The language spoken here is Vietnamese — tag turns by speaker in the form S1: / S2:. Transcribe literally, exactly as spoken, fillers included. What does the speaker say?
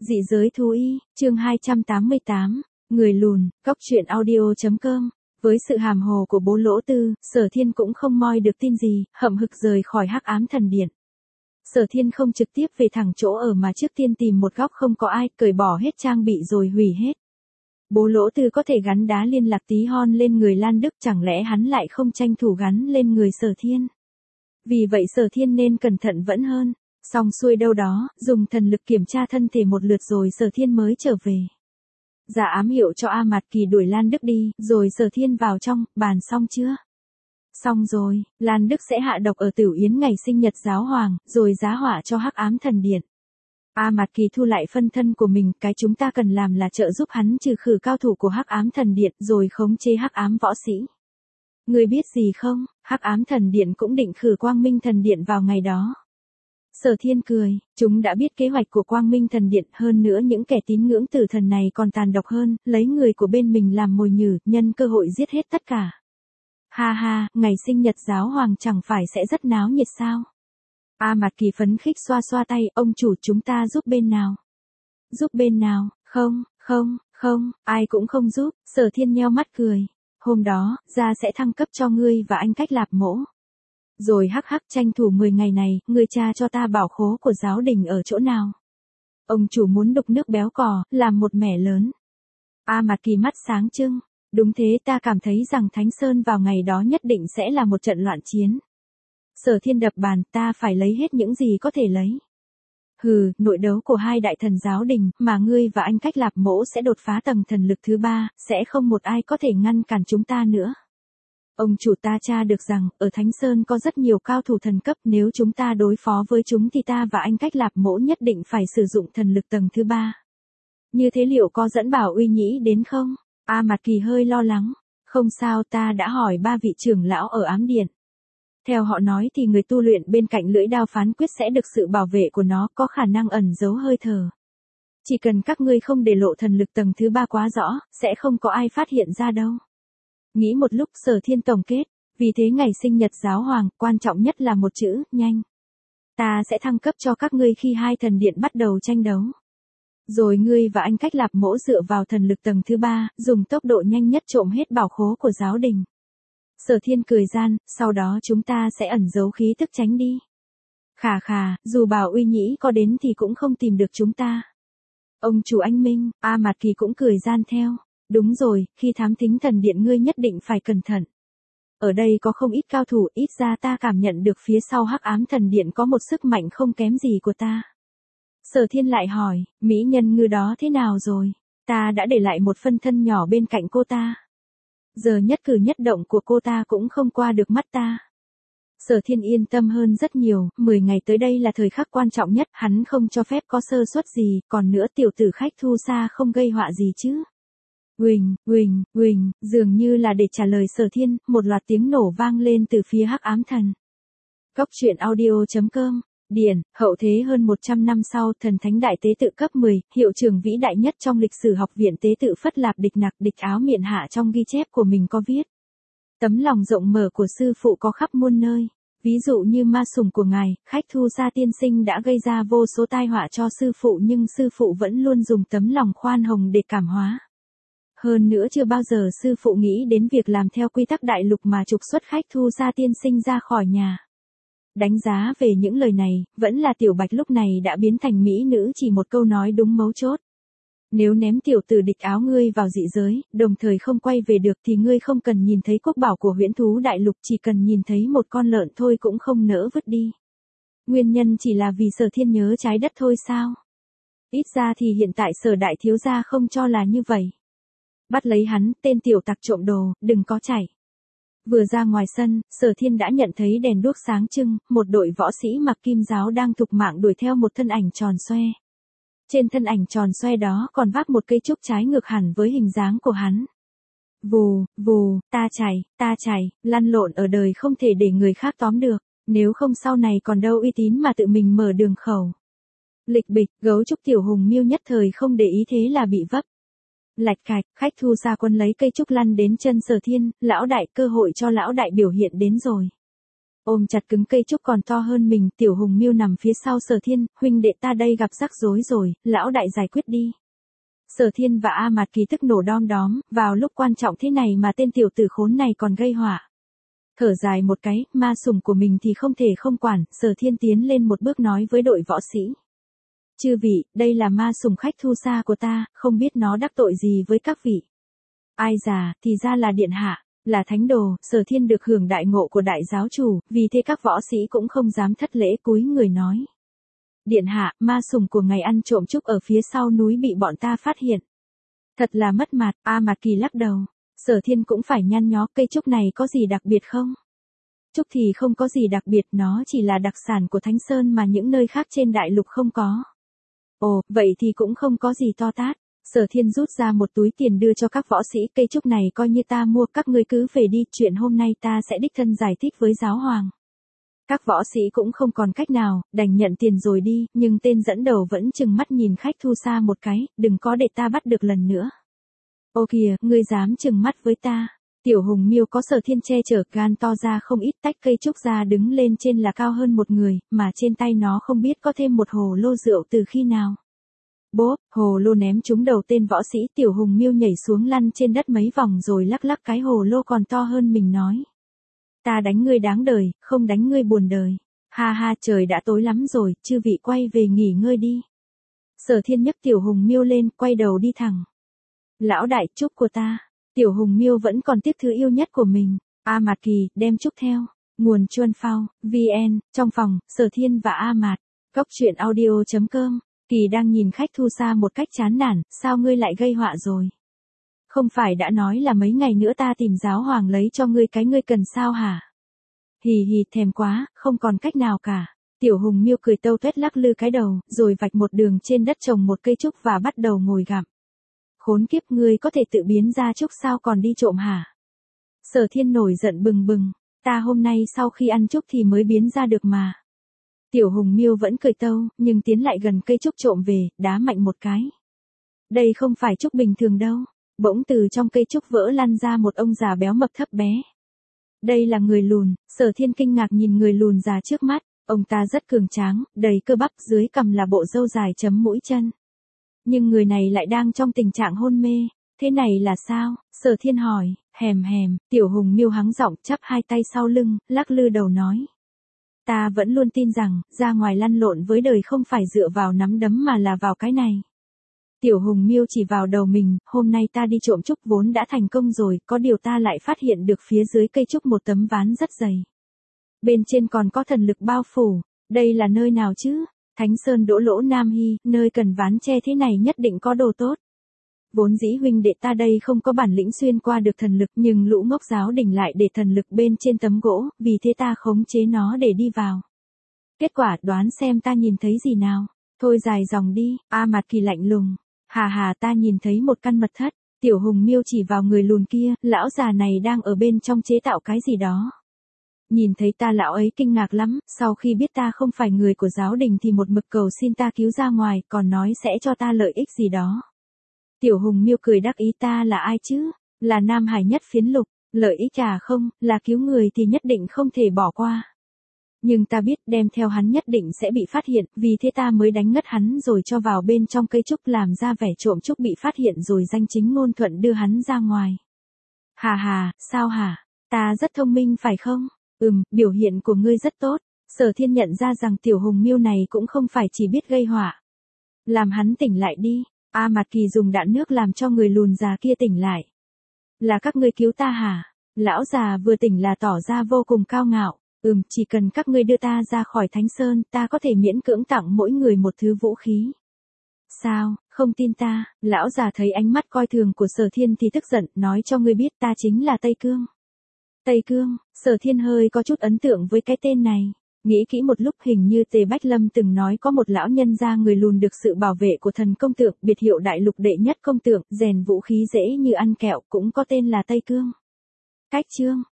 S1: Dị giới thú y, chương hai trăm tám mươi tám, người lùn, góc truyện audio chấm com. Với sự hàm hồ của bố Lỗ Tư, Sở Thiên cũng không moi được tin gì, hậm hực rời khỏi Hắc Ám Thần Điện. Sở Thiên không trực tiếp về thẳng chỗ ở mà trước tiên tìm một góc không có ai, cởi bỏ hết trang bị rồi hủy hết. Bố Lỗ Tư có thể gắn đá liên lạc tí hon lên người Lan Đức, chẳng lẽ hắn lại không tranh thủ gắn lên người Sở Thiên? Vì vậy Sở Thiên nên cẩn thận vẫn hơn. Xong xuôi đâu đó, dùng thần lực kiểm tra thân thể một lượt rồi Sở Thiên mới trở về. Giả ám hiệu cho A Mạt Kỳ đuổi Lan Đức đi, rồi Sở Thiên vào trong, bàn xong chưa? Xong rồi, Lan Đức sẽ hạ độc ở Tửu Yến ngày sinh nhật giáo hoàng, rồi giá họa cho Hắc Ám Thần Điện. A Mạt Kỳ thu lại phân thân của mình, cái chúng ta cần làm là trợ giúp hắn trừ khử cao thủ của Hắc Ám Thần Điện, rồi khống chế Hắc Ám võ sĩ. Ngươi biết gì không, Hắc Ám Thần Điện cũng định khử Quang Minh Thần Điện vào ngày đó. Sở Thiên cười, chúng đã biết kế hoạch của Quang Minh Thần Điện, hơn nữa những kẻ tín ngưỡng tử thần này còn tàn độc hơn, lấy người của bên mình làm mồi nhử, nhân cơ hội giết hết tất cả. Ha ha, ngày sinh nhật giáo hoàng chẳng phải sẽ rất náo nhiệt sao? A Mạt Kỳ phấn khích xoa xoa tay, ông chủ chúng ta giúp bên nào? Giúp bên nào? Không, không, không, ai cũng không giúp. Sở Thiên nheo mắt cười. Hôm đó, gia sẽ thăng cấp cho ngươi và anh Cách Lạp Mỗ. Rồi hắc hắc tranh thủ mười ngày này, ngươi tra cho ta bảo khố của giáo đình ở chỗ nào. Ông chủ muốn đục nước béo cò, làm một mẻ lớn. A Mạt Kỳ mắt sáng trưng. Đúng thế, ta cảm thấy rằng Thánh Sơn vào ngày đó nhất định sẽ là một trận loạn chiến. Sở Thiên đập bàn, ta phải lấy hết những gì có thể lấy. Hừ, nội đấu của hai đại thần giáo đình, mà ngươi và anh Cách Lạp Mỗ sẽ đột phá tầng thần lực thứ ba, sẽ không một ai có thể ngăn cản chúng ta nữa. Ông chủ ta tra được rằng, ở Thánh Sơn có rất nhiều cao thủ thần cấp, nếu chúng ta đối phó với chúng thì ta và anh Cách Lạp Mỗ nhất định phải sử dụng thần lực tầng thứ ba. Như thế liệu có dẫn Bảo Uy Nhĩ đến không? A Mạt Kỳ hơi lo lắng. Không sao, ta đã hỏi ba vị trưởng lão ở Ám Điện. Theo họ nói thì người tu luyện bên cạnh lưỡi đao phán quyết sẽ được sự bảo vệ của nó, có khả năng ẩn giấu hơi thở. Chỉ cần các ngươi không để lộ thần lực tầng thứ ba quá rõ, sẽ không có ai phát hiện ra đâu. Nghĩ một lúc Sở Thiên tổng kết, vì thế ngày sinh nhật giáo hoàng, quan trọng nhất là một chữ, nhanh. Ta sẽ thăng cấp cho các ngươi khi hai thần điện bắt đầu tranh đấu. Rồi ngươi và anh Cách Lạp Mỗ dựa vào thần lực tầng thứ ba, dùng tốc độ nhanh nhất trộm hết bảo khố của giáo đình. Sở Thiên cười gian, sau đó chúng ta sẽ ẩn giấu khí tức tránh đi. Khà khà, dù Bảo Uy Nhĩ có đến thì cũng không tìm được chúng ta. Ông chủ anh Minh, A Mạt Kỳ cũng cười gian theo. Đúng rồi, khi thám thính thần điện ngươi nhất định phải cẩn thận. Ở đây có không ít cao thủ, ít ra ta cảm nhận được phía sau Hắc Ám Thần Điện có một sức mạnh không kém gì của ta. Sở Thiên lại hỏi, mỹ nhân ngư đó thế nào rồi? Ta đã để lại một phân thân nhỏ bên cạnh cô ta. Giờ nhất cử nhất động của cô ta cũng không qua được mắt ta. Sở Thiên yên tâm hơn rất nhiều, mười ngày tới đây là thời khắc quan trọng nhất, hắn không cho phép có sơ suất gì, còn nữa tiểu tử khách Thu Sa không gây họa gì chứ. Uỳnh, uỳnh, uỳnh, dường như là để trả lời Sở Thiên, một loạt tiếng nổ vang lên từ phía Hắc Ám Thần. Góc truyện audio chấm com. Điển, hậu thế hơn một trăm năm sau, thần thánh đại tế tự cấp mười, hiệu trưởng vĩ đại nhất trong lịch sử học viện tế tự Phất Lạp Địch Nặc Địch Áo Miện Hạ trong ghi chép của mình có viết. Tấm lòng rộng mở của sư phụ có khắp muôn nơi, ví dụ như ma sủng của ngài, khách Thu Sa tiên sinh đã gây ra vô số tai họa cho sư phụ nhưng sư phụ vẫn luôn dùng tấm lòng khoan hồng để cảm hóa. Hơn nữa chưa bao giờ sư phụ nghĩ đến việc làm theo quy tắc đại lục mà trục xuất khách Thu Sa tiên sinh ra khỏi nhà. Đánh giá về những lời này, vẫn là Tiểu Bạch lúc này đã biến thành mỹ nữ chỉ một câu nói đúng mấu chốt. Nếu ném tiểu tử Địch Áo ngươi vào dị giới, đồng thời không quay về được thì ngươi không cần nhìn thấy quốc bảo của huyễn thú đại lục, chỉ cần nhìn thấy một con lợn thôi cũng không nỡ vứt đi. Nguyên nhân chỉ là vì Sở Thiên nhớ trái đất thôi sao? Ít ra thì hiện tại Sở đại thiếu gia không cho là như vậy. Bắt lấy hắn, tên tiểu tặc trộm đồ, đừng có chạy. Vừa ra ngoài sân, Sở Thiên đã nhận thấy đèn đuốc sáng trưng, một đội võ sĩ mặc kim giáo đang thục mạng đuổi theo một thân ảnh tròn xoe. Trên thân ảnh tròn xoe đó còn vác một cây trúc trái ngược hẳn với hình dáng của hắn. Vù, vù, ta chạy, ta chạy, lăn lộn ở đời không thể để người khác tóm được, nếu không sau này còn đâu uy tín mà tự mình mở đường khẩu. Lịch bịch, gấu trúc tiểu hùng miêu nhất thời không để ý thế là bị vấp. Lạch cạch, khách Thu Sa quân lấy cây trúc lăn đến chân Sở Thiên, lão đại, cơ hội cho lão đại biểu hiện đến rồi. Ôm chặt cứng cây trúc còn to hơn mình, Tiểu Hùng Miêu nằm phía sau Sở Thiên, huynh đệ ta đây gặp rắc rối rồi, lão đại giải quyết đi. Sở Thiên và A Mạt Kỳ tức nổ đom đóm, vào lúc quan trọng thế này mà tên tiểu tử khốn này còn gây họa. Thở dài một cái, ma sủng của mình thì không thể không quản, Sở Thiên tiến lên một bước nói với đội võ sĩ. Chư vị, đây là ma sủng khách thu xa của ta, không biết nó đắc tội gì với các vị. Ai già, thì ra là điện hạ, là thánh đồ, Sở Thiên được hưởng đại ngộ của đại giáo chủ, vì thế các võ sĩ cũng không dám thất lễ cúi người nói. Điện hạ, ma sủng của ngài ăn trộm trúc ở phía sau núi bị bọn ta phát hiện. Thật là mất mặt, A Mạt Kỳ lắc đầu. Sở Thiên cũng phải nhăn nhó, cây trúc này có gì đặc biệt không? Trúc thì không có gì đặc biệt, nó chỉ là đặc sản của Thánh Sơn mà những nơi khác trên đại lục không có. Ồ, vậy thì cũng không có gì to tát. Sở Thiên rút ra một túi tiền đưa cho các võ sĩ, cây trúc này coi như ta mua, các ngươi cứ về đi, chuyện hôm nay ta sẽ đích thân giải thích với giáo hoàng. Các võ sĩ cũng không còn cách nào, đành nhận tiền rồi đi, nhưng tên dẫn đầu vẫn chừng mắt nhìn khách thu xa một cái, đừng có để ta bắt được lần nữa. Ô kìa, ngươi dám chừng mắt với ta. Tiểu Hùng Miêu có Sở Thiên che chở, gan to ra không ít, tách cây trúc ra đứng lên trên là cao hơn một người, mà trên tay nó không biết có thêm một hồ lô rượu từ khi nào. Bốp, hồ lô ném trúng đầu tên võ sĩ, Tiểu Hùng Miêu nhảy xuống lăn trên đất mấy vòng rồi lắc lắc cái hồ lô còn to hơn mình nói. Ta đánh ngươi đáng đời, không đánh ngươi buồn đời. Ha ha, trời đã tối lắm rồi, chư vị quay về nghỉ ngơi đi. Sở Thiên nhấc Tiểu Hùng Miêu lên, quay đầu đi thẳng. Lão đại, trúc của ta. Tiểu Hùng Miêu vẫn còn tiếc thứ yêu nhất của mình. A Mạt Kỳ, đem trúc theo. Nguồn Chuan Phao, vn, trong phòng, Sở Thiên và A Mạt. Cốc truyện audio chấm com. Kỳ đang nhìn khách thu xa một cách chán nản, sao ngươi lại gây họa rồi? Không phải đã nói là mấy ngày nữa ta tìm giáo hoàng lấy cho ngươi cái ngươi cần sao hả? Hì hì, thèm quá, không còn cách nào cả. Tiểu Hùng Miêu cười tâu tuét lắc lư cái đầu, rồi vạch một đường trên đất trồng một cây trúc và bắt đầu ngồi gặm. Khốn kiếp, ngươi có thể tự biến ra trúc sao còn đi trộm hả? Sở Thiên nổi giận bừng bừng, ta hôm nay sau khi ăn trúc thì mới biến ra được mà. Tiểu Hùng Miêu vẫn cười tâu, nhưng tiến lại gần cây trúc trộm về, đá mạnh một cái. Đây không phải trúc bình thường đâu. Bỗng từ trong cây trúc vỡ lăn ra một ông già béo mập thấp bé. Đây là người lùn, Sở Thiên kinh ngạc nhìn người lùn già trước mắt, ông ta rất cường tráng, đầy cơ bắp, dưới cằm là bộ râu dài chấm mũi chân. Nhưng người này lại đang trong tình trạng hôn mê, thế này là sao? Sở Thiên hỏi, hèm hèm, Tiểu Hùng Miêu hắng giọng chắp hai tay sau lưng, lắc lư đầu nói. Ta vẫn luôn tin rằng, ra ngoài lăn lộn với đời không phải dựa vào nắm đấm mà là vào cái này. Tiểu Hùng Miêu chỉ vào đầu mình, hôm nay ta đi trộm trúc vốn đã thành công rồi, có điều ta lại phát hiện được phía dưới cây trúc một tấm ván rất dày. Bên trên còn có thần lực bao phủ, đây là nơi nào chứ? Thánh Sơn Đỗ Lỗ Nam Hy, nơi cần ván che thế này nhất định có đồ tốt. Vốn dĩ huynh đệ ta đây không có bản lĩnh xuyên qua được thần lực, nhưng lũ ngốc giáo đình lại để thần lực bên trên tấm gỗ, vì thế ta khống chế nó để đi vào. Kết quả, đoán xem ta nhìn thấy gì nào? Thôi dài dòng đi, A Mạt Kỳ lạnh lùng. Hà hà, ta nhìn thấy một căn mật thất. Tiểu Hùng Miêu chỉ vào người lùn kia, lão già này đang ở bên trong chế tạo cái gì đó. Nhìn thấy ta lão ấy kinh ngạc lắm, sau khi biết ta không phải người của giáo đình thì một mực cầu xin ta cứu ra ngoài, còn nói sẽ cho ta lợi ích gì đó. Tiểu Hùng Miêu cười đắc ý, ta là ai chứ? Là Nam Hải nhất phiến lục, lợi ích à không, là cứu người thì nhất định không thể bỏ qua. Nhưng ta biết đem theo hắn nhất định sẽ bị phát hiện, vì thế ta mới đánh ngất hắn rồi cho vào bên trong cây trúc làm ra vẻ trộm trúc bị phát hiện rồi danh chính ngôn thuận đưa hắn ra ngoài. Hà hà, sao hả? Ta rất thông minh phải không? Ừm, biểu hiện của ngươi rất tốt. Sở Thiên nhận ra rằng Tiểu Hùng Miêu này cũng không phải chỉ biết gây họa. Làm hắn tỉnh lại đi. A Mạt Kỳ dùng đạn nước làm cho người lùn già kia tỉnh lại. Là các ngươi cứu ta hả? Lão già vừa tỉnh là tỏ ra vô cùng cao ngạo. Ừm, chỉ cần các ngươi đưa ta ra khỏi Thánh Sơn, ta có thể miễn cưỡng tặng mỗi người một thứ vũ khí. Sao, không tin ta? Lão già thấy ánh mắt coi thường của Sở Thiên thì tức giận, nói cho ngươi biết ta chính là Tây Cương. Tây Cương, Sở Thiên hơi có chút ấn tượng với cái tên này. Nghĩ kỹ một lúc, hình như Tề Bách Lâm từng nói có một lão nhân gia người lùn được sự bảo vệ của thần công tượng, biệt hiệu đại lục đệ nhất công tượng, rèn vũ khí dễ như ăn kẹo, cũng có tên là Tây Cương. Cách chương